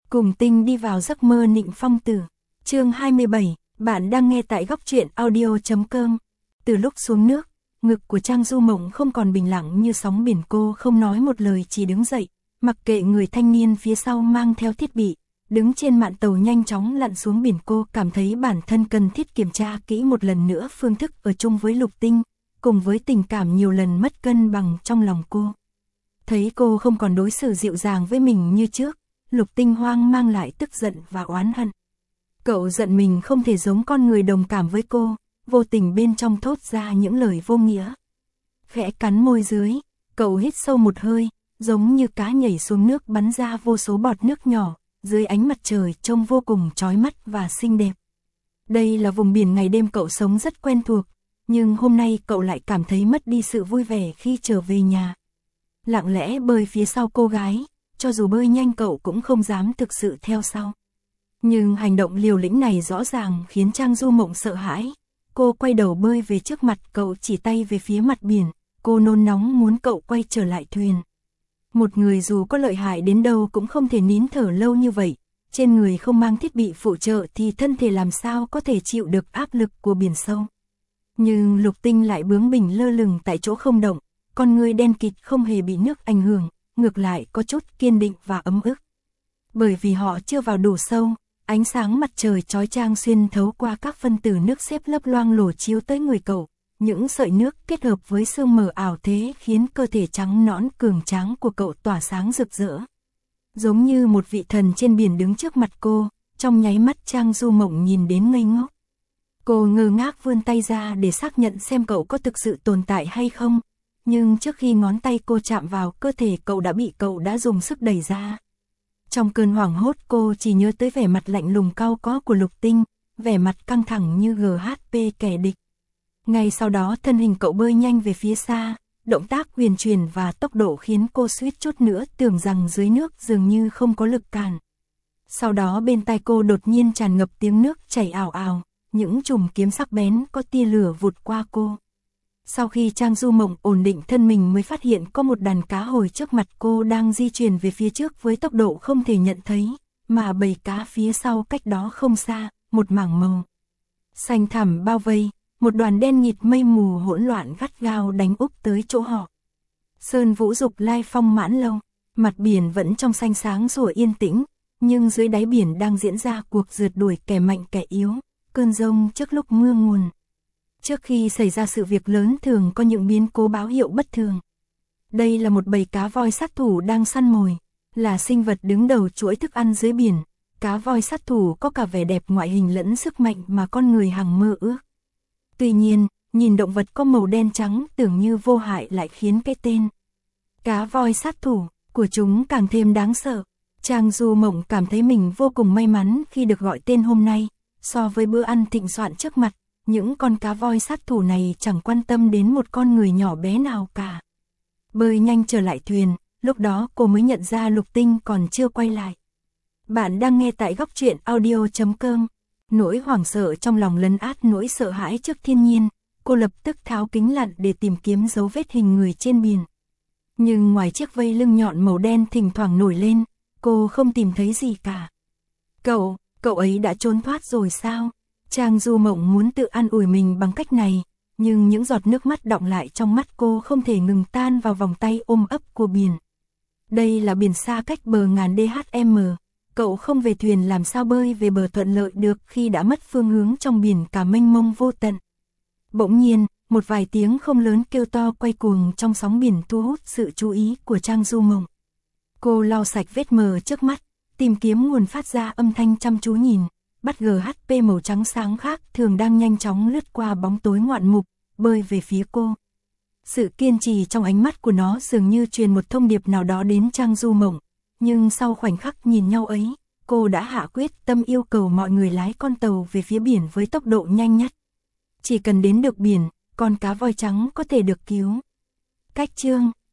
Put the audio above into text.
Cùng Tinh đi vào giấc mơ Nịnh Phong Tử. Chương 27, bạn đang nghe tại góc truyện audio.com. Từ lúc xuống nước, ngực của Trang Du Mộng không còn bình lặng như sóng biển, cô không nói một lời chỉ đứng dậy, mặc kệ người thanh niên phía sau mang theo thiết bị, đứng trên mạn tàu nhanh chóng lặn xuống biển. Cô cảm thấy bản thân cần thiết kiểm tra kỹ một lần nữa phương thức ở chung với Lục Tinh, cùng với tình cảm nhiều lần mất cân bằng trong lòng cô. Thấy cô không còn đối xử dịu dàng với mình như trước, Lục Tinh hoang mang lại tức giận và oán hận. Cậu giận mình không thể giống con người đồng cảm với cô, vô tình bên trong thốt ra những lời vô nghĩa. Khẽ cắn môi dưới, cậu hít sâu một hơi, giống như cá nhảy xuống nước bắn ra vô số bọt nước nhỏ, dưới ánh mặt trời trông vô cùng chói mắt và xinh đẹp. Đây là vùng biển ngày đêm cậu sống rất quen thuộc, nhưng hôm nay cậu lại cảm thấy mất đi sự vui vẻ khi trở về nhà. Lặng lẽ bơi phía sau cô gái, cho dù bơi nhanh cậu cũng không dám thực sự theo sau. Nhưng hành động liều lĩnh này rõ ràng khiến Trang Du Mộng sợ hãi. Cô quay đầu bơi về trước mặt cậu, chỉ tay về phía mặt biển. Cô nôn nóng muốn cậu quay trở lại thuyền. Một người dù có lợi hại đến đâu cũng không thể nín thở lâu như vậy. Trên người không mang thiết bị phụ trợ thì thân thể làm sao có thể chịu được áp lực của biển sâu. Nhưng Lục Tinh lại bướng bỉnh lơ lửng tại chỗ không động. Con người đen kịt không hề bị nước ảnh hưởng, ngược lại có chút kiên định và ấm ức. Bởi vì họ chưa vào đủ sâu, ánh sáng mặt trời chói chang xuyên thấu qua các phân tử nước xếp lấp loang lổ chiếu tới người cậu. Những sợi nước kết hợp với sương mờ ảo thế khiến cơ thể trắng nõn cường tráng của cậu tỏa sáng rực rỡ. Giống như một vị thần trên biển đứng trước mặt cô, trong nháy mắt Trang Du Mộng nhìn đến ngây ngốc. Cô ngơ ngác vươn tay ra để xác nhận xem cậu có thực sự tồn tại hay không. Nhưng trước khi ngón tay cô chạm vào cơ thể cậu đã dùng sức đẩy ra. Trong cơn hoảng hốt cô chỉ nhớ tới vẻ mặt lạnh lùng cau có của Lục Tinh, vẻ mặt căng thẳng như GHP kẻ địch. Ngay sau đó thân hình cậu bơi nhanh về phía xa, động tác huyền chuyển và tốc độ khiến cô suýt chút nữa tưởng rằng dưới nước dường như không có lực cản. Sau đó bên tai cô đột nhiên tràn ngập tiếng nước chảy ào ào, những chùm kiếm sắc bén có tia lửa vụt qua cô. Sau khi Trang Du Mộng ổn định thân mình mới phát hiện có một đàn cá hồi trước mặt cô đang di chuyển về phía trước với tốc độ không thể nhận thấy, mà bầy cá phía sau cách đó không xa, một mảng màu xanh thẳm bao vây, một đoàn đen nghịt mây mù hỗn loạn gắt gao đánh úp tới chỗ họ. Sơn Vũ Dục lai phong mãn lâu, mặt biển vẫn trong xanh sáng sủa yên tĩnh, nhưng dưới đáy biển đang diễn ra cuộc rượt đuổi kẻ mạnh kẻ yếu, cơn giông trước lúc mưa nguồn. Trước khi xảy ra sự việc lớn thường có những biến cố báo hiệu bất thường. Đây là một bầy cá voi sát thủ đang săn mồi, là sinh vật đứng đầu chuỗi thức ăn dưới biển. Cá voi sát thủ có cả vẻ đẹp ngoại hình lẫn sức mạnh mà con người hằng mơ ước. Tuy nhiên, nhìn động vật có màu đen trắng tưởng như vô hại lại khiến cái tên cá voi sát thủ của chúng càng thêm đáng sợ. Trang Du Mộng cảm thấy mình vô cùng may mắn khi được gọi tên hôm nay. So với bữa ăn thịnh soạn trước mặt, những con cá voi sát thủ này chẳng quan tâm đến một con người nhỏ bé nào cả. Bơi nhanh trở lại thuyền, lúc đó cô mới nhận ra Lục Tinh còn chưa quay lại. Bạn đang nghe tại góc truyện audio.com. Nỗi hoảng sợ trong lòng lấn át nỗi sợ hãi trước thiên nhiên, cô lập tức tháo kính lặn để tìm kiếm dấu vết hình người trên biển. Nhưng ngoài chiếc vây lưng nhọn màu đen thỉnh thoảng nổi lên, cô không tìm thấy gì cả. Cậu ấy đã trốn thoát rồi sao? Trang Du Mộng muốn tự an ủi mình bằng cách này, nhưng những giọt nước mắt đọng lại trong mắt cô không thể ngừng tan vào vòng tay ôm ấp của biển. Đây là biển xa cách bờ ngàn dhm, cậu không về thuyền làm sao bơi về bờ thuận lợi được khi đã mất phương hướng trong biển cả mênh mông vô tận. Bỗng nhiên, một vài tiếng không lớn kêu to quay cuồng trong sóng biển thu hút sự chú ý của Trang Du Mộng. Cô lau sạch vết mờ trước mắt, tìm kiếm nguồn phát ra âm thanh, chăm chú nhìn. Bắt GHP màu trắng sáng khác thường đang nhanh chóng lướt qua bóng tối ngoạn mục, bơi về phía cô. Sự kiên trì trong ánh mắt của nó dường như truyền một thông điệp nào đó đến Trang Du Mộng. Nhưng sau khoảnh khắc nhìn nhau ấy, cô đã hạ quyết tâm yêu cầu mọi người lái con tàu về phía biển với tốc độ nhanh nhất. Chỉ cần đến được biển, con cá voi trắng có thể được cứu. Cách chương